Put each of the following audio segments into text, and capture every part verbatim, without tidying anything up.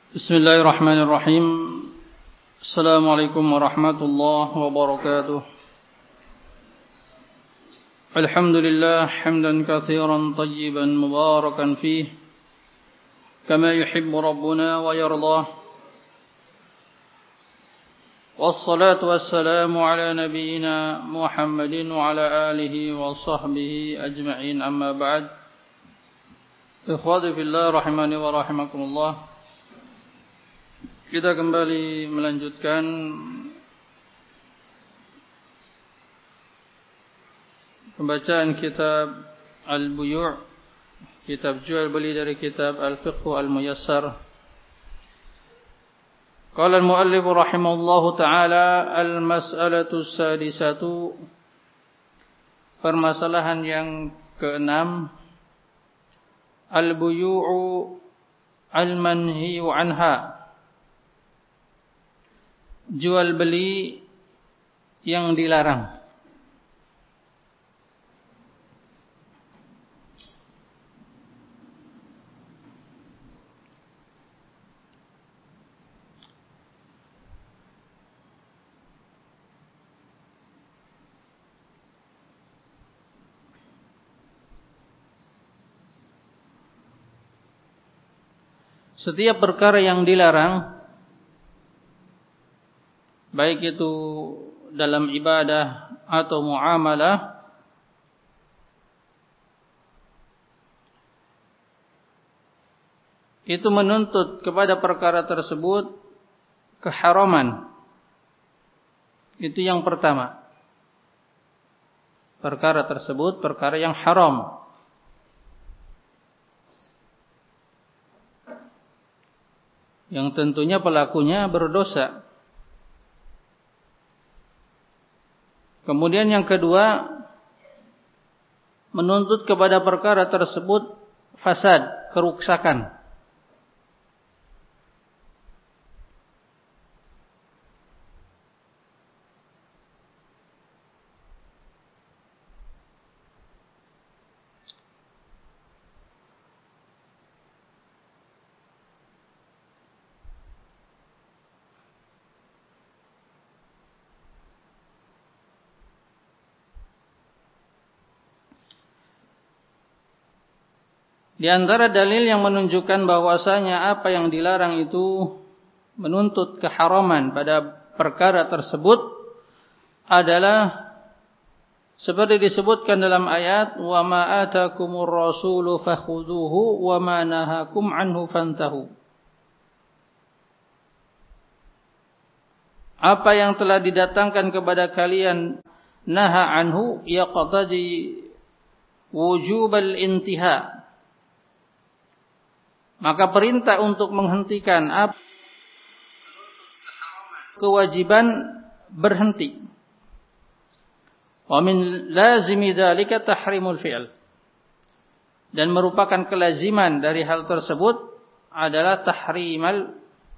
Bismillahirrahmanirrahim. Assalamualaikum warahmatullahi wabarakatuh. Alhamdulillah hamdan katsiran tayyiban mubarakan fih kama yuhibbu rabbuna wa yardah. Wassalatu wassalamu ala nabiyyina Muhammadin wa ala alihi wa sahbihi ajma'in, amma ba'd. Ikhwati fillah rahimani wa rahimakumullah. Kita kembali melanjutkan pembacaan kitab Al-Buyu', kitab jual beli dari kitab Al-Fiqh Al-Muyassar. Qala al-muallif rahimahullahu ta'ala al-mas'alatu sadisatu, permasalahan yang keenam, al-buyu'u al-manhiyu anha, jual beli yang dilarang. Setiap perkara yang dilarang, baik itu dalam ibadah atau muamalah, itu menuntut kepada perkara tersebut keharaman. Itu yang pertama. Perkara tersebut perkara yang haram. Yang tentunya pelakunya berdosa. Kemudian yang kedua, menuntut kepada perkara tersebut fasad, kerusakan. Di antara dalil yang menunjukkan bahwasanya apa yang dilarang itu menuntut keharaman pada perkara tersebut adalah seperti disebutkan dalam ayat, wa ma atakumur rasulu fakhuduhu wa ma nahakum anhu fantahu. Apa yang telah didatangkan kepada kalian naha anhu yaqtadi wujubal intiha. Maka perintah untuk menghentikan apa kewajiban berhenti. Wa min lazimi dzalika tahrimul fi'l. Dan merupakan kelaziman dari hal tersebut adalah tahrimal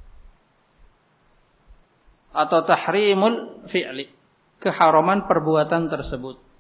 atau tahrimul fi'li, keharaman perbuatan tersebut.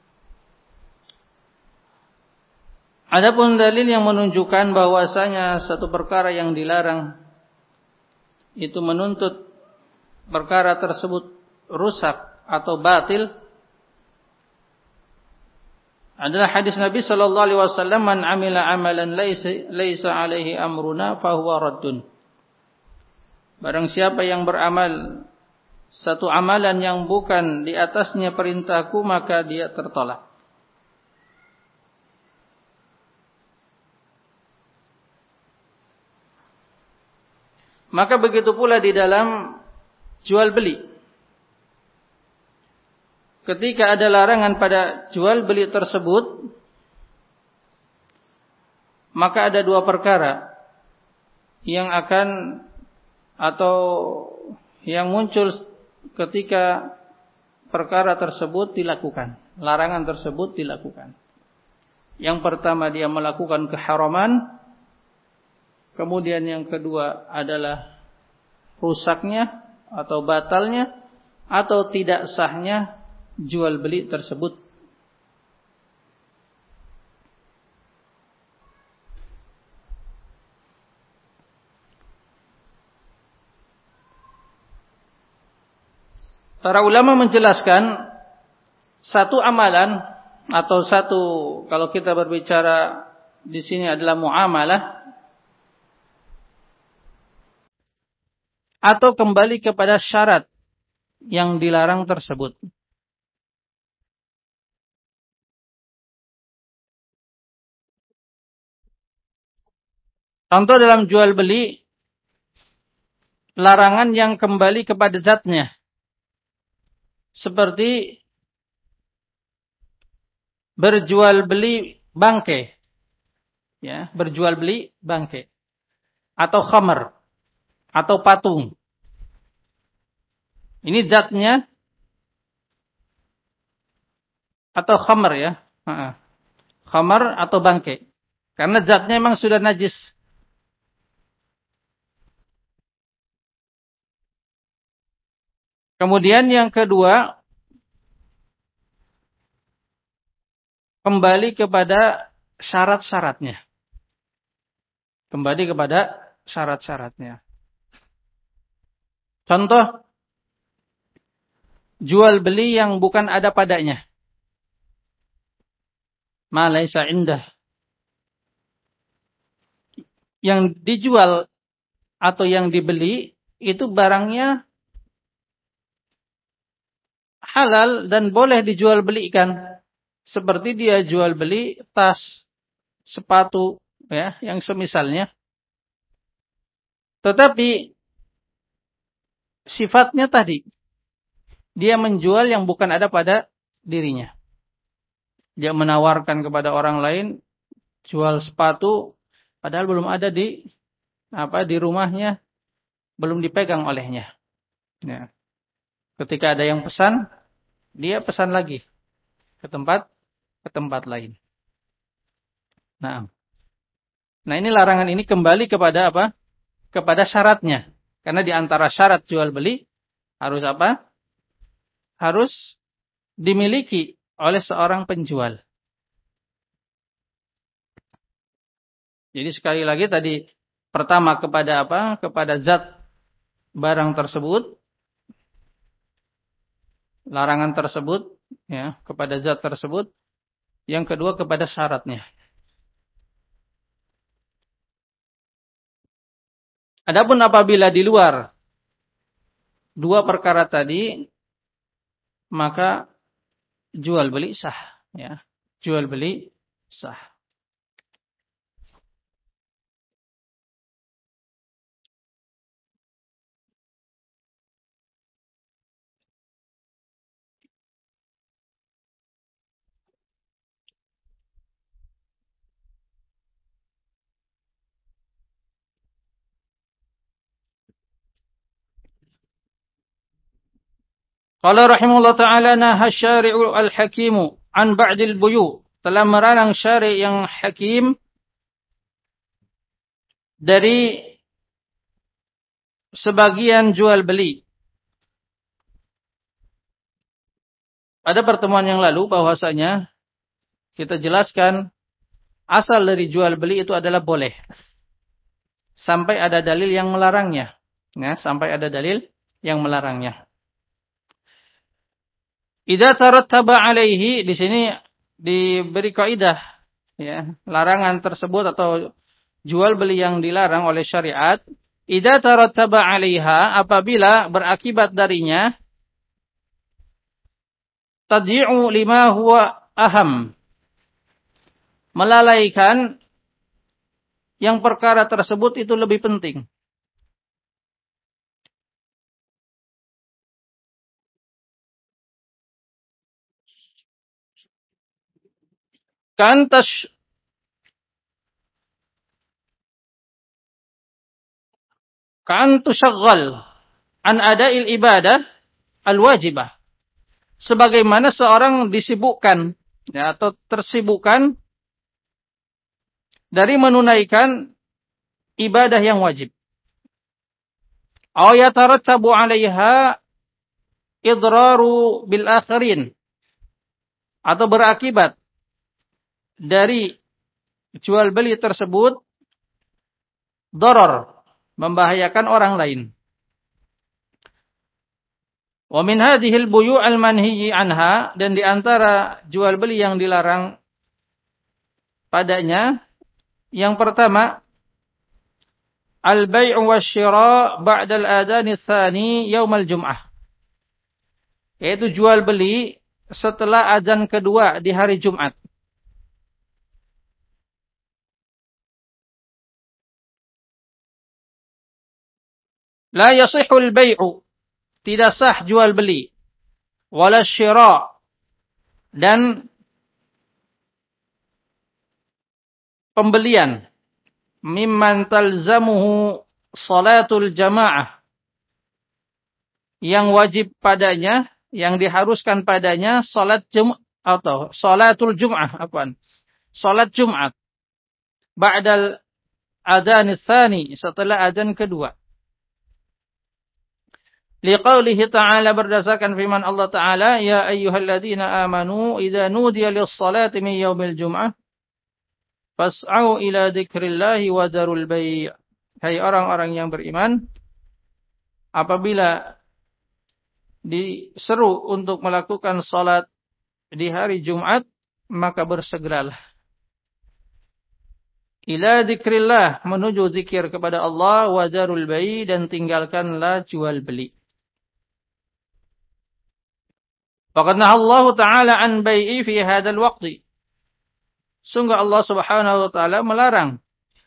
Adapun dalil yang menunjukkan bahwasanya satu perkara yang dilarang itu menuntut perkara tersebut rusak atau batil adalah hadis Nabi sallallahu alaihi wasallam, man amila amalan laisa laisa alaihi amruna fahuwa raddun. Barang siapa yang beramal satu amalan yang bukan di atasnya perintahku, maka dia tertolak. Maka begitu pula di dalam jual beli. Ketika ada larangan pada jual beli tersebut, maka ada dua perkara yang akan atau yang muncul ketika perkara tersebut dilakukan, larangan tersebut dilakukan. Yang pertama, dia melakukan keharaman. Kemudian yang kedua adalah rusaknya atau batalnya atau tidak sahnya jual beli tersebut. Para ulama menjelaskan satu amalan atau satu, kalau kita berbicara di sini adalah muamalah, atau kembali kepada syarat yang dilarang tersebut. Contoh dalam jual beli, larangan yang kembali kepada zatnya. Seperti berjual beli bangkai, ya, berjual beli bangkai, atau khamar, atau patung. Ini zatnya, atau khamar ya, khamar atau bangkai, karena zatnya memang sudah najis. Kemudian yang kedua, kembali kepada syarat-syaratnya. Kembali kepada syarat-syaratnya. Contoh, jual beli yang bukan ada padanya. Ma laisa indah. Yang dijual atau yang dibeli itu barangnya halal dan boleh dijual belikan. Seperti dia jual beli tas, sepatu, ya, yang semisalnya. Tetapi sifatnya tadi, dia menjual yang bukan ada pada dirinya. Dia menawarkan kepada orang lain jual sepatu, padahal belum ada di apa di rumahnya, belum dipegang olehnya. Ya. Ketika ada yang pesan, dia pesan lagi ke tempat ke tempat lain. Nah, nah ini larangan ini kembali kepada apa? Kepada syaratnya. Karena di antara syarat jual beli harus apa? Harus dimiliki oleh seorang penjual. Jadi sekali lagi tadi pertama kepada apa? Kepada zat barang tersebut, larangan tersebut, ya, kepada zat tersebut. Yang kedua kepada syaratnya. Adapun apabila di luar dua perkara tadi, maka jual beli sah, ya. Jual beli sah. Qala rahimahullah ta'ala naha syari'u al-hakimu an ba'dil buyu. Telah melarang syari' yang hakim dari sebagian jual beli. Pada pertemuan yang lalu bahwasanya kita jelaskan asal dari jual beli itu adalah boleh. Sampai ada dalil yang melarangnya. Ya, sampai ada dalil yang melarangnya. Idza tarattaba alaihi, di sini diberi kaidah, ya, larangan tersebut atau jual beli yang dilarang oleh syariat, idza tarattaba alaiha, apabila berakibat darinya tadyi'u lima huwa aham, melalaikan yang perkara tersebut itu lebih penting. Kan tas kan tusyaggal an ada'il ibadah al-wajibah. Sebagaimana seorang disibukkan, ya, atau tersibukkan dari menunaikan ibadah yang wajib. Aw yatarattabu 'alaiha idraru bil akharin, atau berakibat dari jual beli tersebut darar, membahayakan orang lain. Wa min hadhil buyu' al-manhiyyi anha, dan di antara jual beli yang dilarang padanya, yang pertama, al-bai' wasyira' ba'da al-adhan ats-tsani yaum al-jum'ah. Yaitu jual beli setelah azan kedua di hari Jumat. La yasihul bai'u, tidak sah jual beli, wala syira', dan pembelian, mimman talzamuhu salatul jamaah, yang wajib padanya, yang diharuskan padanya salat Jum' atau salatul Jum'ah, apaan? Salat Jumat. Ba'dal adzan tsani, setelah adzan kedua. Liqaulihi ta'ala, berdasarkan firman Allah Ta'ala, ya ayyuhalladzina amanu idza nudiya lis-salati min yaumil jum'ah fas'au ila dzikrillahi wa dzarul bai'. Hai orang-orang yang beriman, apabila diseru untuk melakukan salat di hari Jumat, maka bersegeralah ila dzikrillah, menuju zikir kepada Allah, wa dzarul bai', dan tinggalkanlah jual beli. Faqad nahallahu ta'ala an bai'i fi hadzal waqti. Sungguh Allah Subhanahu wa taala melarang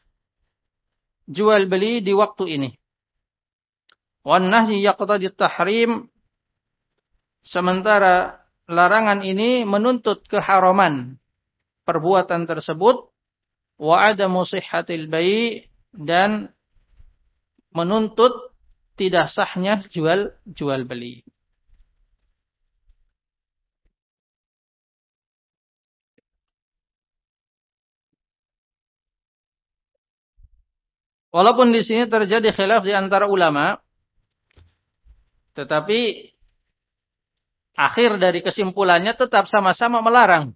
jual beli di waktu ini. Wan nahyi yaqtadi at-tahrim, sementara larangan ini menuntut keharaman perbuatan tersebut, wa adamu sihhatil bai', dan menuntut tidak sahnya jual jual beli. Walaupun di sini terjadi khilaf di antara ulama, tetapi akhir dari kesimpulannya tetap sama-sama melarang.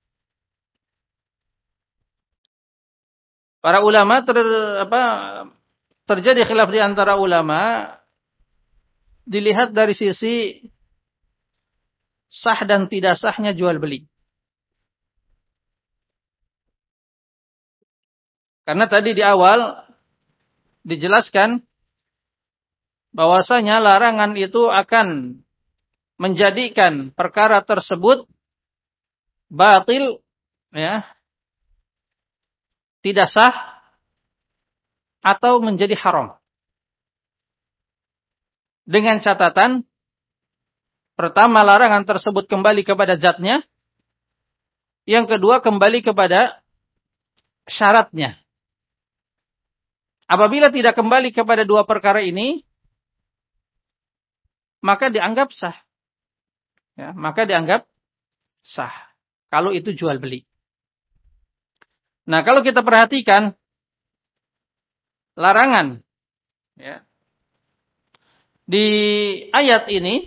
Para ulama ter, apa, terjadi khilaf di antara ulama dilihat dari sisi sah dan tidak sahnya jual beli. Karena tadi di awal dijelaskan bahwasanya larangan itu akan menjadikan perkara tersebut batil, ya, tidak sah, atau menjadi haram. Dengan catatan, pertama, larangan tersebut kembali kepada zatnya. Yang kedua, kembali kepada syaratnya. Apabila tidak kembali kepada dua perkara ini, maka dianggap sah. Ya, maka dianggap sah. Kalau itu jual beli. Nah, kalau kita perhatikan larangan, ya, di ayat ini,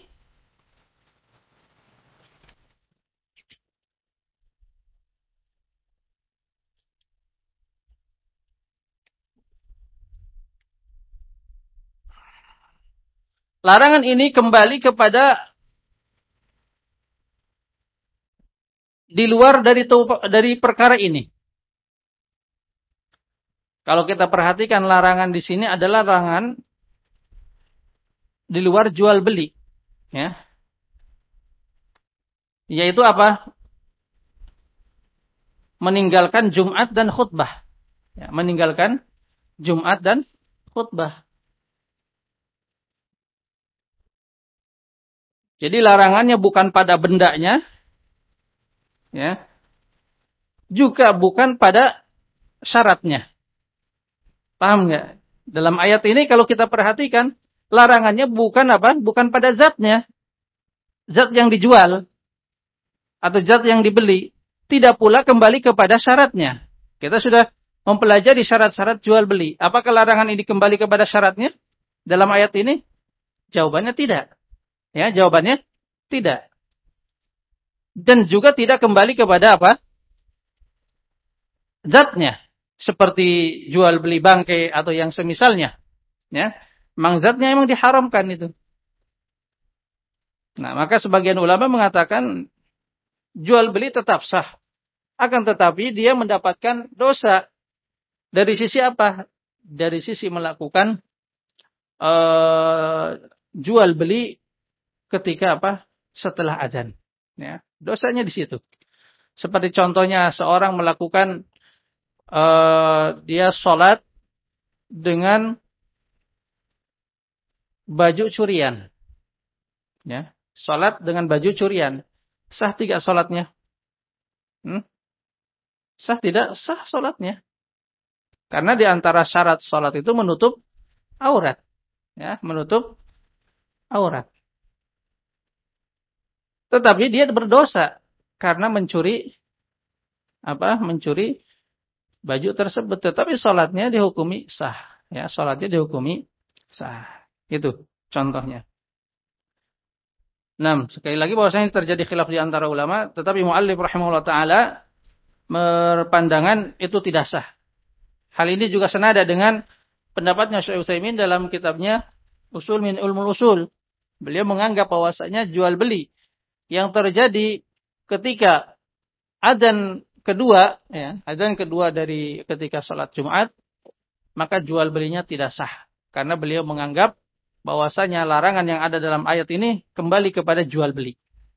larangan ini kembali kepada di luar dari dari perkara ini. Kalau kita perhatikan larangan di sini adalah larangan di luar jual beli, ya. Yaitu apa? Meninggalkan Jumat dan khutbah. Ya, meninggalkan Jumat dan khutbah. Jadi larangannya bukan pada bendanya, ya, juga bukan pada syaratnya. Paham nggak? Dalam ayat ini kalau kita perhatikan, larangannya bukan apa? Bukan pada zatnya, zat yang dijual atau zat yang dibeli. Tidak pula kembali kepada syaratnya. Kita sudah mempelajari syarat-syarat jual beli. Apakah larangan ini kembali kepada syaratnya dalam ayat ini? Jawabannya tidak. Ya, jawabannya tidak. Dan juga tidak kembali kepada apa? Zatnya. Seperti jual beli bangkai atau yang semisalnya. Ya, memang zatnya memang diharamkan itu. Nah, maka sebagian ulama mengatakan jual beli tetap sah. Akan tetapi dia mendapatkan dosa. Dari sisi apa? Dari sisi melakukan uh, jual beli ketika apa? Setelah azan. Ya, dosanya di situ. Seperti contohnya seorang melakukan uh, dia sholat dengan baju curian. Ya, sholat dengan baju curian. Sah tidak sholatnya? Hmm? Sah tidak? Sah sholatnya. Karena di antara syarat sholat itu menutup aurat. Ya, menutup aurat. Tetapi dia berdosa karena mencuri apa? Mencuri baju tersebut. Tetapi sholatnya dihukumi sah. Ya, sholatnya dihukumi sah. Itu contohnya. Nah, sekali lagi bahwasanya terjadi khilaf di antara ulama, tetapi muallif rahimahullah taala berpandangan itu tidak sah. Hal ini juga senada dengan pendapatnya Syekh Utsaimin dalam kitabnya Usul min Ulumul Usul. Beliau menganggap bahwasanya jual beli yang terjadi ketika adzan kedua, ya, adzan kedua dari ketika salat Jumat, maka jual belinya tidak sah. Karena beliau menganggap bahwasanya larangan yang ada dalam ayat ini kembali kepada jual beli.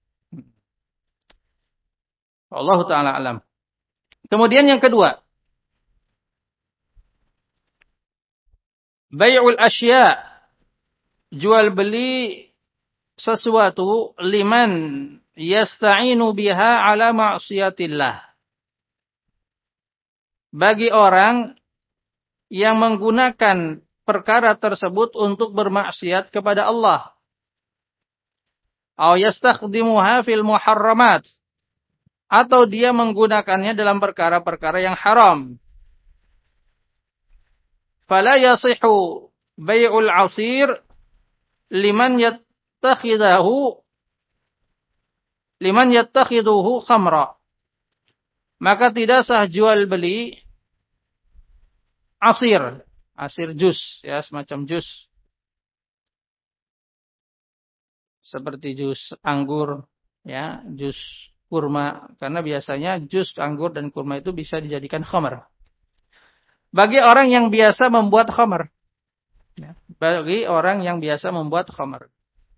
Wallahu taala alam. Kemudian yang kedua, bai'ul asya, jual beli sesuatu liman yasta'inu biha ala ma'siyatillah. Bagi orang yang menggunakan perkara tersebut untuk bermaksiat kepada Allah. Aw yastakhdimuha fil muharramat. Atau dia menggunakannya dalam perkara-perkara yang haram. Fala yasihu bai'ul asir liman yattakhidahu liman yattakhiduhu khamra. Maka tidak sah jual beli asir, asir jus, ya, semacam jus. Seperti jus anggur, ya, jus kurma, karena biasanya jus anggur dan kurma itu bisa dijadikan khamr. Bagi orang yang biasa membuat khamr. Ya, bagi orang yang biasa membuat khamr.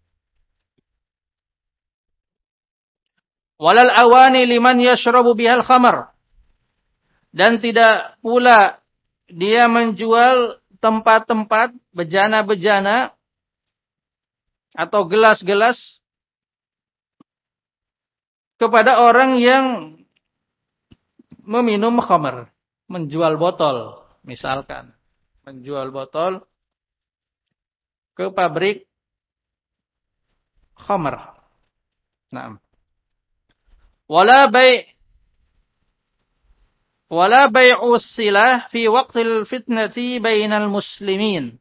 Walal awani liman yashrabu bihal khamr. Dan tidak pula dia menjual tempat-tempat bejana-bejana atau gelas-gelas kepada orang yang meminum khamr. Menjual botol, misalkan. Menjual botol ke pabrik khamr. Nah. Wala bai' wala bai'us silah fi waqtil fitnati bainal muslimin.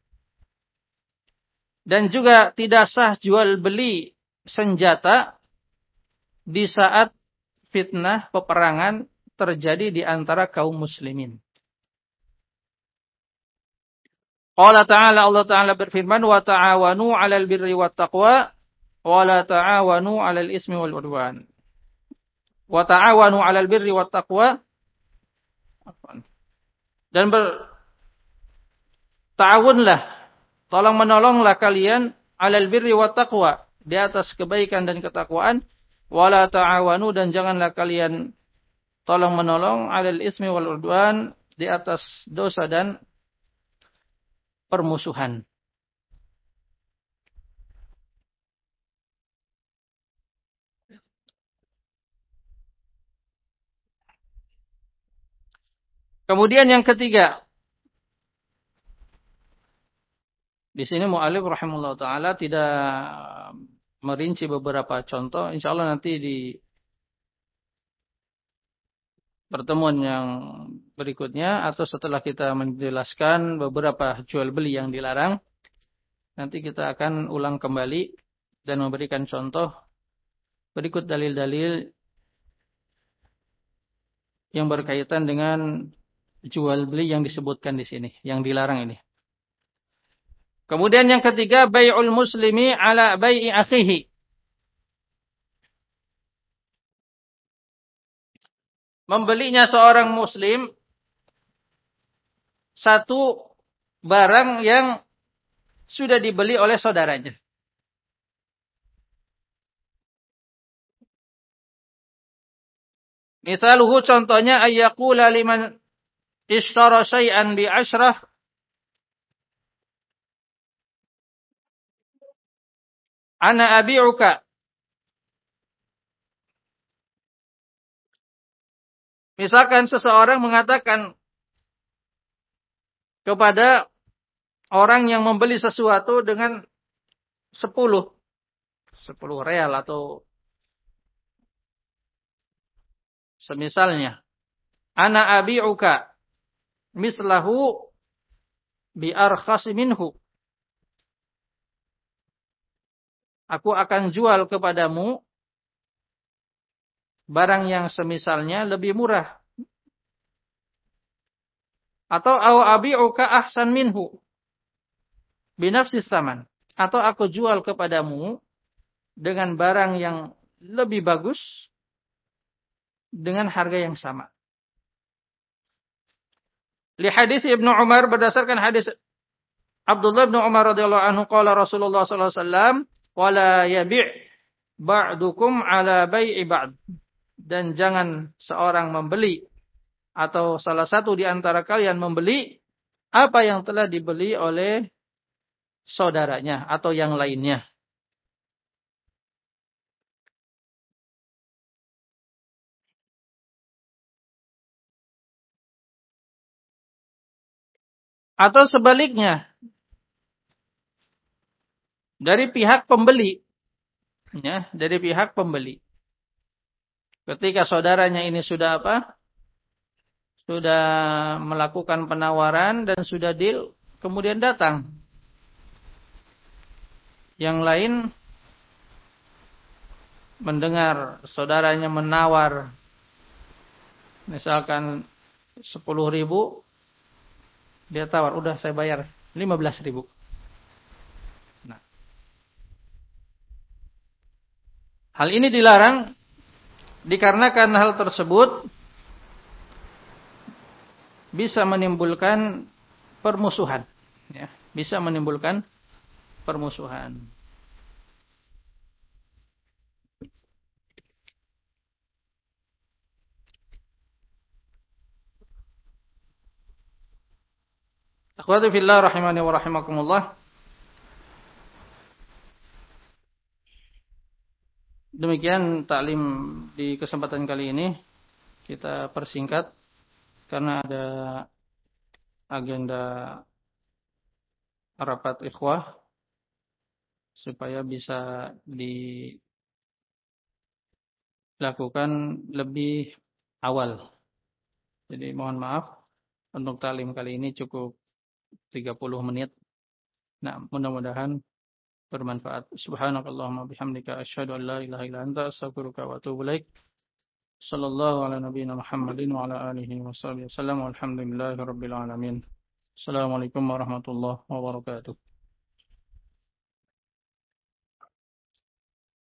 Dan juga tidak sah jual beli senjata di saat fitnah peperangan terjadi di antara kaum muslimin. Qala ta'ala, Allah Ta'ala berfirman, wa ta'awanu 'alal birri wat taqwa wa la ta'awanu 'alal ismi wal 'udwan. Wa ta'awanu 'alal birri wat taqwa, dan ber ta'awunlah, tolong menolonglah kalian 'alal birri wat taqwa, di atas kebaikan dan ketakwaan, wala ta'awanu, dan janganlah kalian tolong menolong 'alal ismi wal 'udwan, di atas dosa dan permusuhan. Kemudian yang ketiga, di sini mu'alif rahimahullah ta'ala tidak merinci beberapa contoh. Insyaallah nanti di pertemuan yang berikutnya atau setelah kita menjelaskan beberapa jual beli yang dilarang, nanti kita akan ulang kembali dan memberikan contoh berikut dalil-dalil yang berkaitan dengan jual beli yang disebutkan di sini, yang dilarang ini. Kemudian yang ketiga, bai'ul muslimi ala bai'i akhihi. membelinya seorang muslim satu barang yang sudah dibeli oleh saudaranya. Misaluhu contohnya ayyaqula liman ishtara syai'an bi asyrah ana abi'uka. Misalkan seseorang mengatakan kepada orang yang membeli sesuatu dengan sepuluh sepuluh real atau semisalnya, ana abi'uka mislahu bi arkhas minhu. Aku akan jual kepadamu barang yang semisalnya lebih murah. Atau aw abi'uka ahsan minhu binafsis saman. Atau aku jual kepadamu dengan barang yang lebih bagus dengan harga yang sama. Li hadis Ibnu Umar, berdasarkan hadis Abdullah bin Umar radhiyallahu anhu, qala Rasulullah sallallahu alaihi wasallam, wala yabi' ba'dukum ala bai'i ba'd. Dan jangan seorang membeli atau salah satu di antara kalian membeli apa yang telah dibeli oleh saudaranya atau yang lainnya. Atau sebaliknya, dari pihak pembeli, ya, dari pihak pembeli. Ketika saudaranya ini sudah apa? Sudah melakukan penawaran dan sudah deal, kemudian datang yang lain mendengar saudaranya menawar misalkan sepuluh ribu, dia tawar, udah saya bayar lima belas ribu. Nah, hal ini dilarang dikarenakan hal tersebut bisa menimbulkan permusuhan, ya, bisa menimbulkan permusuhan. Akhwati fillah rahimani wa rahimakumullah. Demikian taklim di kesempatan kali ini. Kita persingkat karena ada agenda rapat ikhwah supaya bisa dilakukan lebih awal. Jadi mohon maaf untuk taklim kali ini cukup tiga puluh menit. Nah, mudah-mudahan bermanfaat. Subhanakallahumma bihamdika asyhadu an la ilaha illa anta astaghfiruka wa atubu ilaik. Sallallahu ala nabiyyina Muhammadin wa ala alihi wa sahbihi wasallam. Walhamdulillahirabbil alamin. Assalamualaikum warahmatullahi wabarakatuh.